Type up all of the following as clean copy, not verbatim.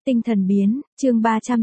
Tinh thần biến, chương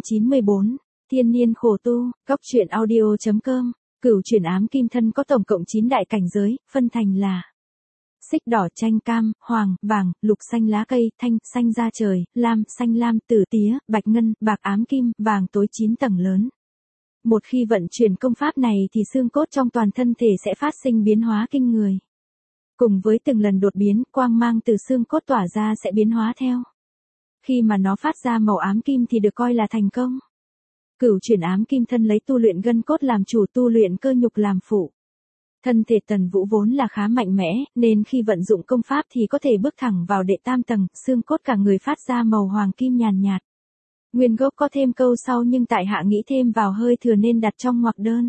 394, thiên niên khổ tu, góc truyện audio.com, Cửu chuyển ám kim thân có tổng cộng 9 đại cảnh giới, phân thành là xích đỏ, chanh, cam, hoàng, vàng, lục, xanh lá cây, thanh, xanh da trời, lam, xanh lam, tử, tía, bạch ngân, bạc, ám kim, vàng tối 9 tầng lớn. Một khi vận chuyển công pháp này thì xương cốt trong toàn thân thể sẽ phát sinh biến hóa kinh người. Cùng với từng lần đột biến, quang mang từ xương cốt tỏa ra sẽ biến hóa theo. Khi mà nó phát ra màu ám kim thì được coi là thành công. Cửu chuyển ám kim thân lấy tu luyện gân cốt làm chủ, tu luyện cơ nhục làm phụ. Thân thể Tần Vũ vốn là khá mạnh mẽ, nên khi vận dụng công pháp thì có thể bước thẳng vào đệ tam tầng, xương cốt cả người phát ra màu hoàng kim nhàn nhạt. Nguyên gốc có thêm câu sau nhưng tại hạ nghĩ thêm vào hơi thừa nên đặt trong ngoặc đơn.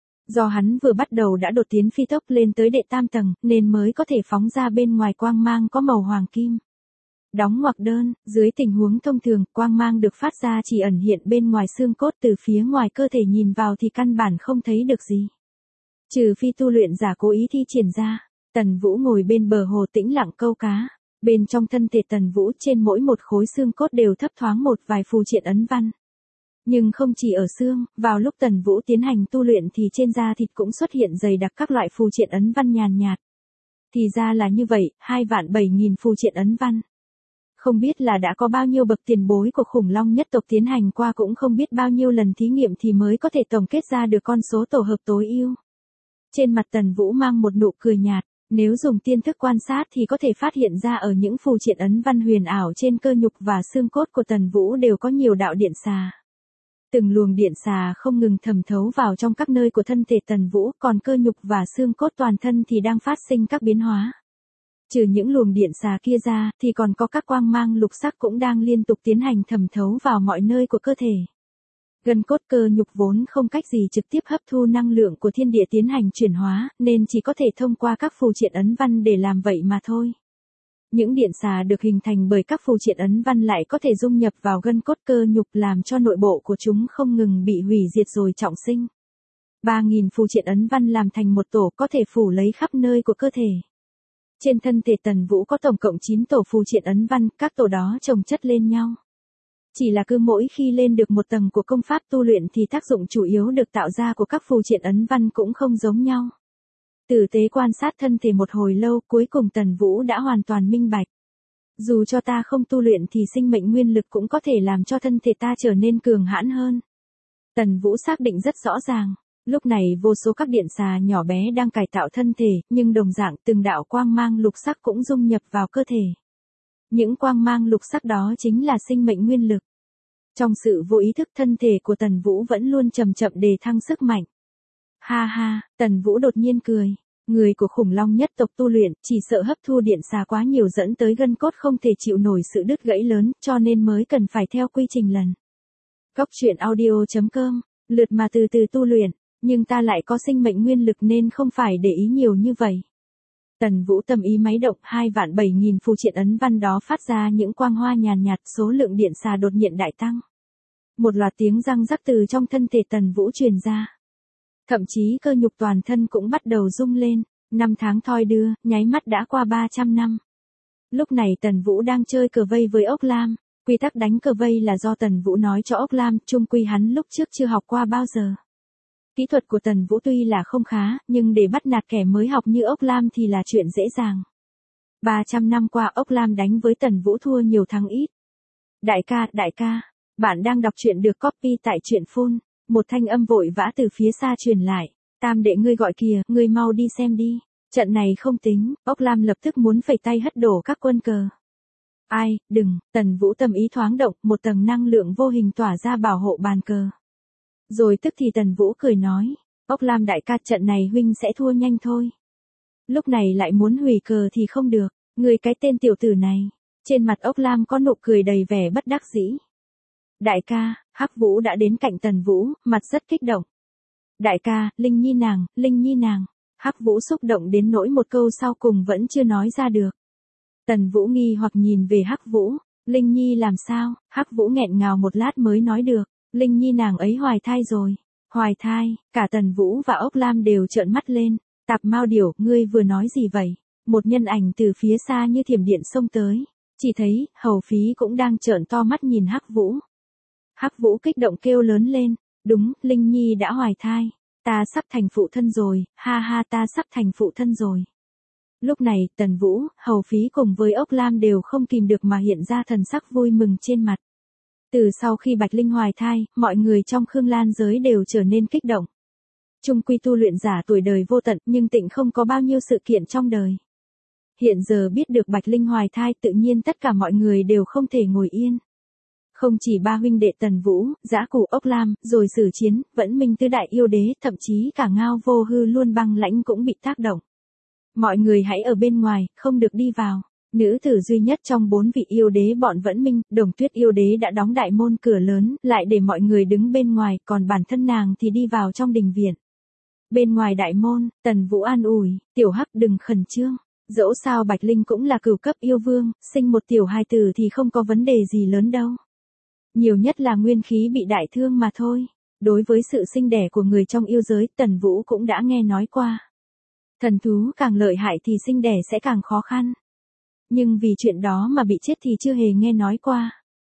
Do hắn vừa bắt đầu đã đột tiến phi tốc lên tới đệ tam tầng, nên mới có thể phóng ra bên ngoài quang mang có màu hoàng kim. Đóng ngoặc đơn, dưới tình huống thông thường, quang mang được phát ra chỉ ẩn hiện bên ngoài xương cốt, từ phía ngoài cơ thể nhìn vào thì căn bản không thấy được gì. Trừ phi tu luyện giả cố ý thi triển ra. Tần Vũ ngồi bên bờ hồ tĩnh lặng câu cá. Bên trong thân thể Tần Vũ trên mỗi một khối xương cốt đều thấp thoáng một vài phù triện ấn văn. Nhưng không chỉ ở xương, vào lúc Tần Vũ tiến hành tu luyện thì trên da thịt cũng xuất hiện dày đặc các loại phù triện ấn văn nhàn nhạt. Thì ra là như vậy, 2.007.000 phù triện ấn văn. Không biết là đã có bao nhiêu bậc tiền bối của khủng long nhất tộc tiến hành qua, cũng không biết bao nhiêu lần thí nghiệm thì mới có thể tổng kết ra được con số tổ hợp tối ưu. Trên mặt Tần Vũ mang một nụ cười nhạt, nếu dùng tiên thức quan sát thì có thể phát hiện ra ở những phù triện ấn văn huyền ảo trên cơ nhục và xương cốt của Tần Vũ đều có nhiều đạo điện xà. Từng luồng điện xà không ngừng thẩm thấu vào trong các nơi của thân thể Tần Vũ, còn cơ nhục và xương cốt toàn thân thì đang phát sinh các biến hóa. Trừ những luồng điện xà kia ra, thì còn có các quang mang lục sắc cũng đang liên tục tiến hành thẩm thấu vào mọi nơi của cơ thể. Gân cốt cơ nhục vốn không cách gì trực tiếp hấp thu năng lượng của thiên địa tiến hành chuyển hóa, nên chỉ có thể thông qua các phù triện ấn văn để làm vậy mà thôi. Những điện xà được hình thành bởi các phù triện ấn văn lại có thể dung nhập vào gân cốt cơ nhục, làm cho nội bộ của chúng không ngừng bị hủy diệt rồi trọng sinh. 3.000 phù triện ấn văn làm thành một tổ có thể phủ lấy khắp nơi của cơ thể. Trên thân thể Tần Vũ có tổng cộng 9 tổ phù triện ấn văn, các tổ đó chồng chất lên nhau. Chỉ là cứ mỗi khi lên được một tầng của công pháp tu luyện thì tác dụng chủ yếu được tạo ra của các phù triện ấn văn cũng không giống nhau. Tử tế quan sát thân thể một hồi lâu, cuối cùng Tần Vũ đã hoàn toàn minh bạch. Dù cho ta không tu luyện thì sinh mệnh nguyên lực cũng có thể làm cho thân thể ta trở nên cường hãn hơn. Tần Vũ xác định rất rõ ràng. Lúc này vô số các điện xà nhỏ bé đang cải tạo thân thể, nhưng đồng dạng từng đạo quang mang lục sắc cũng dung nhập vào cơ thể. Những quang mang lục sắc đó chính là sinh mệnh nguyên lực. Trong sự vô ý thức, thân thể của Tần Vũ vẫn luôn chậm chậm đề thăng sức mạnh. Ha ha, Tần Vũ đột nhiên cười. Người của khủng long nhất tộc tu luyện, chỉ sợ hấp thu điện xà quá nhiều dẫn tới gân cốt không thể chịu nổi sự đứt gãy lớn, cho nên mới cần phải theo quy trình lần. Góc truyện audio.com, lượt mà từ từ tu luyện, nhưng ta lại có sinh mệnh nguyên lực nên không phải để ý nhiều như vậy. Tần Vũ tâm ý máy động, 2.007.000 phù triện ấn văn đó phát ra những quang hoa nhàn nhạt, số lượng điện xà đột nhiên đại tăng. Một loạt tiếng răng rắc từ trong thân thể Tần Vũ truyền ra. Thậm chí cơ nhục toàn thân cũng bắt đầu rung lên. 5 tháng thoi đưa, nháy mắt đã qua 300 năm. Lúc này Tần Vũ đang chơi cờ vây với ốc lam. Quy tắc đánh cờ vây là do Tần Vũ nói cho ốc lam, chung quy hắn lúc trước chưa học qua bao giờ. Kỹ thuật của Tần Vũ tuy là không khá, nhưng để bắt nạt kẻ mới học như ốc lam thì là chuyện dễ dàng. 300 năm qua ốc lam đánh với Tần Vũ thua nhiều thắng ít. Đại ca, bạn đang đọc truyện được copy tại truyện phun. Một thanh âm vội vã từ phía xa truyền lại. Tam đệ ngươi gọi kìa, ngươi mau đi xem đi. Trận này không tính, ốc lam lập tức muốn phẩy tay hất đổ các quân cờ. Ai, đừng, Tần Vũ tâm ý thoáng động, một tầng năng lượng vô hình tỏa ra bảo hộ bàn cờ. Rồi tức thì Tần Vũ cười nói, ốc lam đại ca, trận này huynh sẽ thua nhanh thôi. Lúc này lại muốn hủy cờ thì không được, ngươi cái tên tiểu tử này. Trên mặt ốc lam có nụ cười đầy vẻ bất đắc dĩ. Đại ca, Hắc Vũ đã đến cạnh Tần Vũ, mặt rất kích động. Đại ca, Linh Nhi nàng. Hắc Vũ xúc động đến nỗi một câu sau cùng vẫn chưa nói ra được. Tần Vũ nghi hoặc nhìn về Hắc Vũ, Linh Nhi làm sao? Hắc Vũ nghẹn ngào một lát mới nói được, Linh Nhi nàng ấy hoài thai rồi. Hoài thai, cả Tần Vũ và ốc lam đều trợn mắt lên. Tạp Mao Điểu, ngươi vừa nói gì vậy? Một nhân ảnh từ phía xa như thiểm điện xông tới. Chỉ thấy, Hầu Phí cũng đang trợn to mắt nhìn Hắc Vũ. Hắc Vũ kích động kêu lớn lên, đúng, Linh Nhi đã hoài thai, ta sắp thành phụ thân rồi, ha ha ta sắp thành phụ thân rồi. Lúc này, Tần Vũ, Hầu Phí cùng với Ốc Lam đều không kìm được mà hiện ra thần sắc vui mừng trên mặt. Từ sau khi Bạch Linh hoài thai, mọi người trong Khương Lan giới đều trở nên kích động. Chung quy tu luyện giả tuổi đời vô tận nhưng Tịnh không có bao nhiêu sự kiện trong đời. Hiện giờ biết được Bạch Linh hoài thai tự nhiên tất cả mọi người đều không thể ngồi yên. Không chỉ ba huynh đệ Tần Vũ, Dã Cù Ốc Lam, rồi Sử Chiến, Vẫn Minh tứ đại yêu đế, thậm chí cả Ngao Vô Hư luôn Băng Lãnh cũng bị tác động. Mọi người hãy ở bên ngoài, không được đi vào. Nữ tử duy nhất trong 4 vị yêu đế bọn Vẫn Minh, Đồng Tuyết yêu đế đã đóng đại môn cửa lớn, lại để mọi người đứng bên ngoài, còn bản thân nàng thì đi vào trong đình viện. Bên ngoài đại môn, Tần Vũ an ủi, tiểu Hắc đừng khẩn trương. Dẫu sao Bạch Linh cũng là cửu cấp yêu vương, sinh một tiểu hài tử thì không có vấn đề gì lớn đâu. Nhiều nhất là nguyên khí bị đại thương mà thôi. Đối với sự sinh đẻ của người trong yêu giới, Tần Vũ cũng đã nghe nói qua. Thần thú càng lợi hại thì sinh đẻ sẽ càng khó khăn. Nhưng vì chuyện đó mà bị chết thì chưa hề nghe nói qua.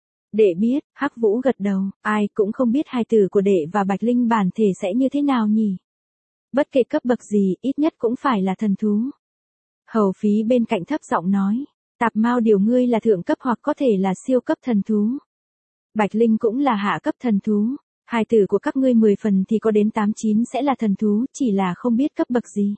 Đệ biết, Hắc Vũ gật đầu, ai cũng không biết hài tử của đệ và Bạch Linh bản thể sẽ như thế nào nhỉ. Bất kể cấp bậc gì, ít nhất cũng phải là thần thú. Hầu Phí bên cạnh thấp giọng nói, Tạp Mao điều ngươi là thượng cấp hoặc có thể là siêu cấp thần thú. Bạch Linh cũng là hạ cấp thần thú, hài tử của các ngươi 10 phần thì có đến 8-9 sẽ là thần thú, chỉ là không biết cấp bậc gì.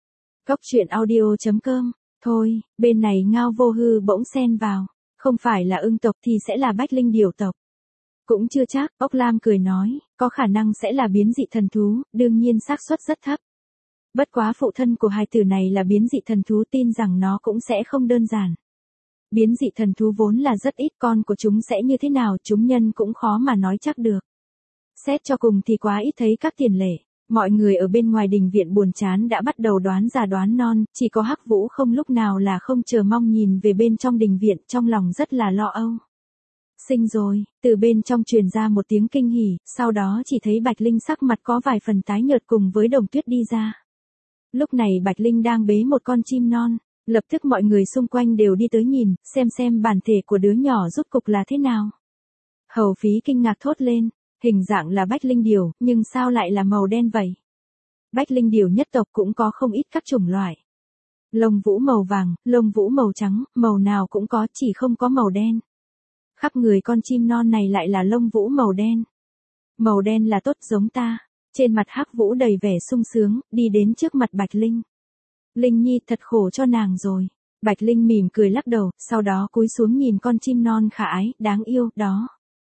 Cóc truyện audio.com, thôi, bên này Ngao Vô Hư bỗng xen vào, không phải là ưng tộc thì sẽ là Bách Linh điều tộc. Cũng chưa chắc, Ốc Lam cười nói, có khả năng sẽ là biến dị thần thú, đương nhiên xác suất rất thấp. Bất quá phụ thân của hài tử này là biến dị thần thú, tin rằng nó cũng sẽ không đơn giản. Biến dị thần thú vốn là rất ít, con của chúng sẽ như thế nào chúng nhân cũng khó mà nói chắc được. Xét cho cùng thì quá ít thấy các tiền lệ. Mọi người ở bên ngoài đình viện buồn chán đã bắt đầu đoán già đoán non, chỉ có Hắc Vũ không lúc nào là không chờ mong nhìn về bên trong đình viện, trong lòng rất là lo âu. Sinh rồi, từ bên trong truyền ra một tiếng kinh hỉ, sau đó chỉ thấy Bạch Linh sắc mặt có vài phần tái nhợt cùng với Đồng Tuyết đi ra. Lúc này Bạch Linh đang bế một con chim non, lập tức mọi người xung quanh đều đi tới nhìn, xem bản thể của đứa nhỏ rốt cục là thế nào. Hầu Phí kinh ngạc thốt lên, hình dạng là Bách Linh điểu, nhưng sao lại là màu đen vậy? Bách Linh điểu nhất tộc cũng có không ít các chủng loại. Lông vũ màu vàng, lông vũ màu trắng, màu nào cũng có, chỉ không có màu đen. Khắp người con chim non này lại là lông vũ màu đen. Màu đen là tốt giống ta. Trên mặt Hắc Vũ đầy vẻ sung sướng, đi đến trước mặt Bạch Linh. Linh Nhi thật khổ cho nàng rồi. Bạch Linh mỉm cười lắc đầu, sau đó cúi xuống nhìn con chim non khả ái, đáng yêu, đó.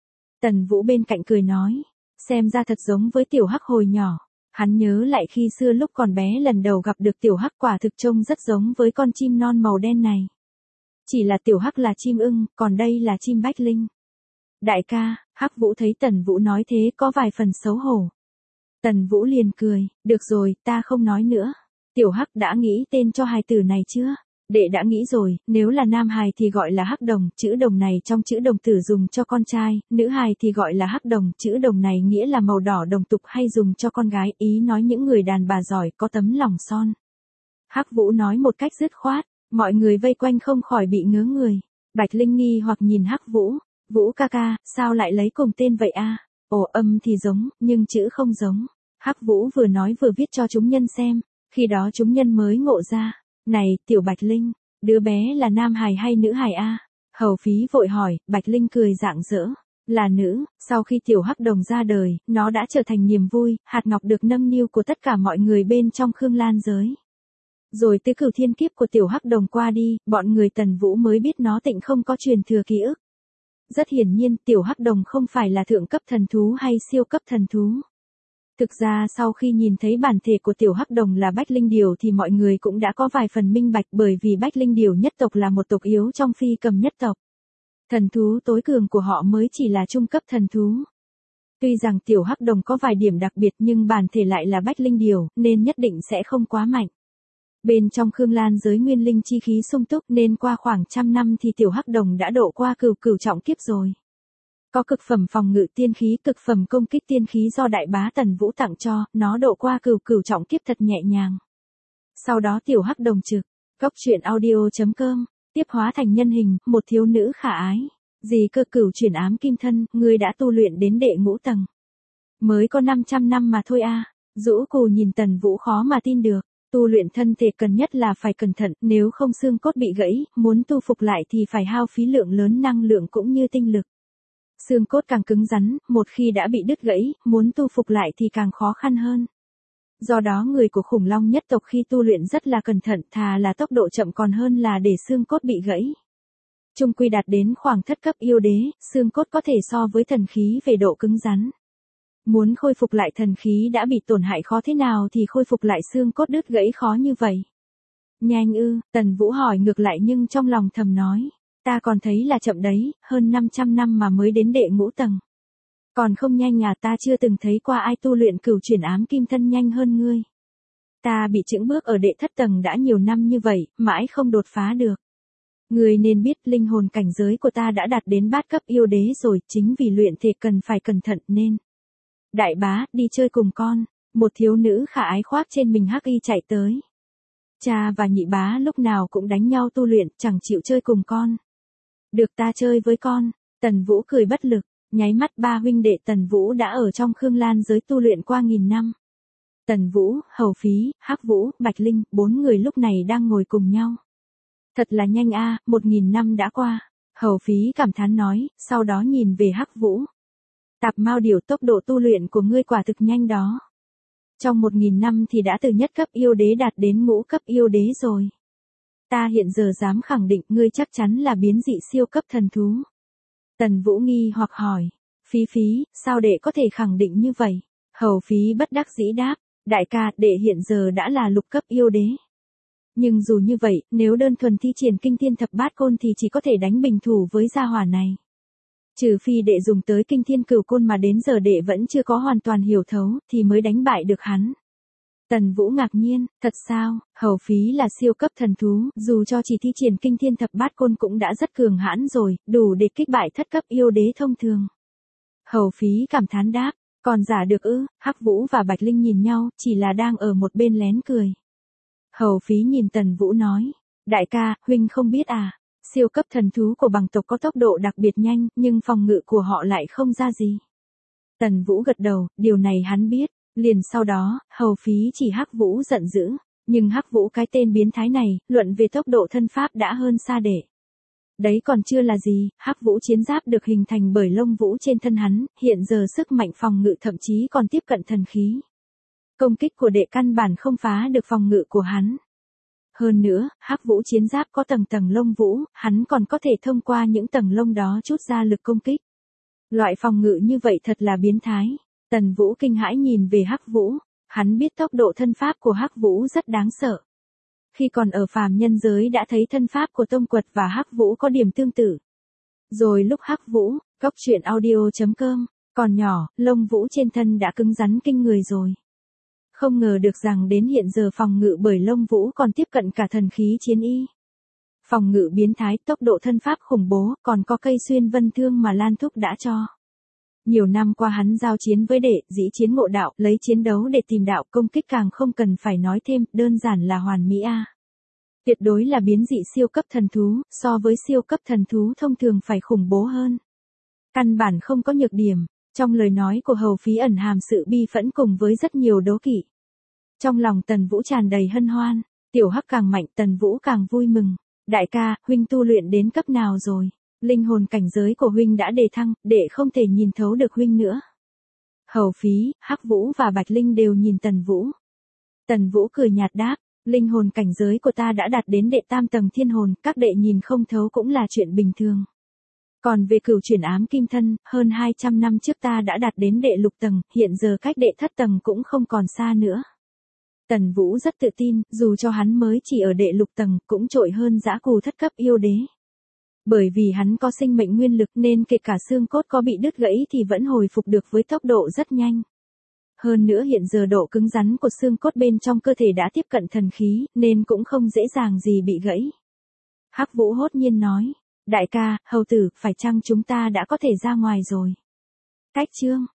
Tần Vũ bên cạnh cười nói, xem ra thật giống với tiểu Hắc hồi nhỏ. Hắn nhớ lại khi xưa lúc còn bé lần đầu gặp được tiểu Hắc, quả thực trông rất giống với con chim non màu đen này. Chỉ là tiểu Hắc là chim ưng, còn đây là chim Bách Linh. Đại ca, Hắc Vũ thấy Tần Vũ nói thế có vài phần xấu hổ. Tần Vũ liền cười, được rồi, ta không nói nữa. Tiểu Hắc đã nghĩ tên cho hài tử này chưa? Đệ đã nghĩ rồi, nếu là nam hài thì gọi là Hắc Đồng, chữ đồng này trong chữ đồng tử dùng cho con trai, nữ hài thì gọi là Hắc Đồng, chữ đồng này nghĩa là màu đỏ đồng tục hay dùng cho con gái, ý nói những người đàn bà giỏi, có tấm lòng son. Hắc Vũ nói một cách dứt khoát, mọi người vây quanh không khỏi bị ngớ người. Bạch Linh nghi hoặc nhìn Hắc Vũ, Vũ ca ca, sao lại lấy cùng tên vậy a? Ồ, âm thì giống, nhưng chữ không giống. Hắc Vũ vừa nói vừa viết cho chúng nhân xem, khi đó chúng nhân mới ngộ ra, này, tiểu Bạch Linh, đứa bé là nam hài hay nữ hài a? Hầu Phí vội hỏi, Bạch Linh cười rạng rỡ, là nữ, sau khi tiểu Hắc Đồng ra đời, nó đã trở thành niềm vui, hạt ngọc được nâng niu của tất cả mọi người bên trong Khương Lan giới. Rồi tứ cửu thiên kiếp của tiểu Hắc Đồng qua đi, bọn người Tần Vũ mới biết nó Tịnh không có truyền thừa ký ức. Rất hiển nhiên, tiểu Hắc Đồng không phải là thượng cấp thần thú hay siêu cấp thần thú. Thực ra sau khi nhìn thấy bản thể của tiểu Hắc Đồng là Bách Linh điểu thì mọi người cũng đã có vài phần minh bạch, bởi vì Bách Linh điểu nhất tộc là một tộc yếu trong Phi Cầm nhất tộc. Thần thú tối cường của họ mới chỉ là trung cấp thần thú. Tuy rằng tiểu Hắc Đồng có vài điểm đặc biệt nhưng bản thể lại là Bách Linh điểu, nên nhất định sẽ không quá mạnh. Bên trong Khương Lan giới nguyên linh chi khí sung túc nên qua khoảng 100 năm thì tiểu Hắc Đồng đã độ qua cửu trọng kiếp rồi. Có cực phẩm phòng ngự tiên khí, cực phẩm công kích tiên khí do đại bá Tần Vũ tặng cho, nó độ qua cửu trọng kiếp thật nhẹ nhàng. Sau đó tiểu Hắc Đồng trực, cóc truyện audio.com tiếp hóa thành nhân hình, một thiếu nữ khả ái. Gì cơ cửu chuyển ám kim thân, ngươi đã tu luyện đến đệ ngũ tầng. Mới có 500 năm mà thôi a. Dũ Cù nhìn Tần Vũ khó mà tin được. Tu luyện thân thể cần nhất là phải cẩn thận, nếu không xương cốt bị gãy, muốn tu phục lại thì phải hao phí lượng lớn năng lượng cũng như tinh lực. Xương cốt càng cứng rắn, một khi đã bị đứt gãy, muốn tu phục lại thì càng khó khăn hơn. Do đó người của khủng long nhất tộc khi tu luyện rất là cẩn thận, thà là tốc độ chậm còn hơn là để xương cốt bị gãy. Chung quy đạt đến khoảng thất cấp yêu đế, xương cốt có thể so với thần khí về độ cứng rắn. Muốn khôi phục lại thần khí đã bị tổn hại khó thế nào thì khôi phục lại xương cốt đứt gãy khó như vậy. Nhanh ư, Tần Vũ hỏi ngược lại nhưng trong lòng thầm nói, ta còn thấy là chậm đấy, hơn 500 năm mà mới đến đệ ngũ tầng. Còn không nhanh à, ta chưa từng thấy qua ai tu luyện cửu chuyển ám kim thân nhanh hơn ngươi. Ta bị chững bước ở đệ thất tầng đã nhiều năm như vậy, mãi không đột phá được. Ngươi nên biết linh hồn cảnh giới của ta đã đạt đến bát cấp yêu đế rồi, chính vì luyện thể cần phải cẩn thận nên. Đại bá, đi chơi cùng con. Một thiếu nữ khả ái khoác trên mình hắc y chạy tới. Cha và nhị bá lúc nào cũng đánh nhau tu luyện, chẳng chịu chơi cùng con. Được, ta chơi với con. Tần Vũ cười bất lực, nháy mắt ba huynh đệ Tần Vũ đã ở trong Khương Lan giới tu luyện qua 1000 năm. Tần Vũ, Hầu Phí, Hắc Vũ, Bạch Linh, 4 người lúc này đang ngồi cùng nhau. Thật là nhanh a, 1000 năm đã qua. Hầu Phí cảm thán nói, sau đó nhìn về Hắc Vũ. Tạp Mao Điểu, tốc độ tu luyện của ngươi quả thực nhanh đó. Trong 1000 năm thì đã từ nhất cấp yêu đế đạt đến ngũ cấp yêu đế rồi. Ta hiện giờ dám khẳng định ngươi chắc chắn là biến dị siêu cấp thần thú. Tần Vũ nghi hoặc hỏi, Phí, sao đệ có thể khẳng định như vậy? Hầu Phí bất đắc dĩ đáp, đại ca, đệ hiện giờ đã là lục cấp yêu đế. Nhưng dù như vậy, nếu đơn thuần thi triển kinh thiên thập bát côn thì chỉ có thể đánh bình thủ với gia hỏa này. Trừ phi đệ dùng tới kinh thiên cửu côn mà đến giờ đệ vẫn chưa có hoàn toàn hiểu thấu, thì mới đánh bại được hắn. Tần Vũ ngạc nhiên, thật sao, Hầu Phí là siêu cấp thần thú, dù cho chỉ thi triển kinh thiên thập bát côn cũng đã rất cường hãn rồi, đủ để kích bại thất cấp yêu đế thông thường. Hầu Phí cảm thán đáp, còn giả được ư? Hắc Vũ và Bạch Linh nhìn nhau, chỉ là đang ở một bên lén cười. Hầu Phí nhìn Tần Vũ nói, đại ca, huynh không biết à? Siêu cấp thần thú của bằng tộc có tốc độ đặc biệt nhanh, nhưng phòng ngự của họ lại không ra gì. Tần Vũ gật đầu, điều này hắn biết. Liền sau đó, Hầu Phí chỉ Hắc Vũ giận dữ. Nhưng Hắc Vũ cái tên biến thái này, luận về tốc độ thân pháp đã hơn xa đệ. Đấy còn chưa là gì, Hắc Vũ chiến giáp được hình thành bởi lông vũ trên thân hắn, hiện giờ sức mạnh phòng ngự thậm chí còn tiếp cận thần khí. Công kích của đệ căn bản không phá được phòng ngự của hắn. Hơn nữa, Hắc Vũ chiến giáp có tầng tầng lông vũ, hắn còn có thể thông qua những tầng lông đó chút ra lực công kích. Loại phòng ngự như vậy thật là biến thái. Tần Vũ kinh hãi nhìn về Hắc Vũ, hắn biết tốc độ thân pháp của Hắc Vũ rất đáng sợ. Khi còn ở phàm nhân giới đã thấy thân pháp của Tông Quật và Hắc Vũ có điểm tương tự. Rồi lúc Hắc Vũ, Cốc Truyện Audio.com, còn nhỏ, lông vũ trên thân đã cứng rắn kinh người rồi. Không ngờ được rằng đến hiện giờ phòng ngự bởi lông vũ còn tiếp cận cả thần khí chiến y. Phòng ngự biến thái, tốc độ thân pháp khủng bố, còn có cây xuyên vân thương mà Lan Thúc đã cho. Nhiều năm qua hắn giao chiến với đệ, dĩ chiến ngộ đạo, lấy chiến đấu để tìm đạo, công kích càng không cần phải nói thêm, đơn giản là hoàn mỹ a. Tuyệt đối là biến dị siêu cấp thần thú, so với siêu cấp thần thú thông thường phải khủng bố hơn. Căn bản không có nhược điểm, trong lời nói của Hầu Phí ẩn hàm sự bi phẫn cùng với rất nhiều đố kỵ. Trong lòng Tần Vũ tràn đầy hân hoan, tiểu Hắc càng mạnh Tần Vũ càng vui mừng. Đại ca, huynh tu luyện đến cấp nào rồi? Linh hồn cảnh giới của huynh đã đề thăng, đệ không thể nhìn thấu được huynh nữa. Hầu Phí, Hắc Vũ và Bạch Linh đều nhìn Tần Vũ. Tần Vũ cười nhạt đáp, linh hồn cảnh giới của ta đã đạt đến đệ tam tầng thiên hồn, các đệ nhìn không thấu cũng là chuyện bình thường. Còn về cửu chuyển ám kim thân, hơn 200 năm trước ta đã đạt đến đệ lục tầng, hiện giờ cách đệ thất tầng cũng không còn xa nữa. Tần Vũ rất tự tin, dù cho hắn mới chỉ ở đệ lục tầng, cũng trội hơn Dã Cù thất cấp yêu đế. Bởi vì hắn có sinh mệnh nguyên lực nên kể cả xương cốt có bị đứt gãy thì vẫn hồi phục được với tốc độ rất nhanh. Hơn nữa hiện giờ độ cứng rắn của xương cốt bên trong cơ thể đã tiếp cận thần khí, nên cũng không dễ dàng gì bị gãy. Hắc Vũ hốt nhiên nói, đại ca, hầu tử, phải chăng chúng ta đã có thể ra ngoài rồi? Cách chương